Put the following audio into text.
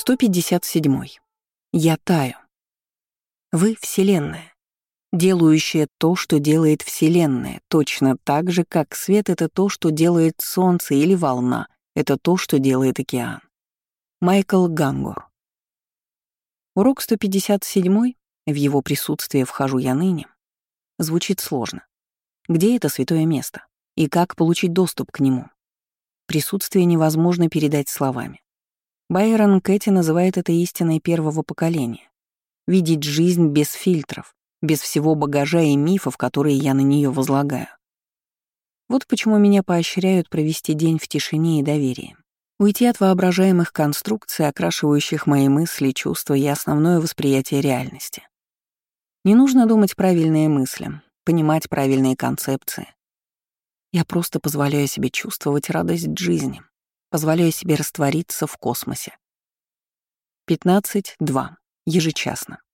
157. Я таю. Вы — Вселенная, делающая то, что делает Вселенная, точно так же, как свет — это то, что делает Солнце, или волна — это то, что делает океан. Майкл Гангор. Урок 157, в его присутствии вхожу я ныне, звучит сложно. Где это святое место? И как получить доступ к нему? Присутствие невозможно передать словами. Байрон Кэти называет это истиной первого поколения. Видеть жизнь без фильтров, без всего багажа и мифов, которые я на нее возлагаю. Вот почему меня поощряют провести день в тишине и доверии. Уйти от воображаемых конструкций, окрашивающих мои мысли, чувства и основное восприятие реальности. Не нужно думать правильные мысли, понимать правильные концепции. Я просто позволяю себе чувствовать радость жизни, позволяю себе раствориться в космосе. 15.2. Ежечасно.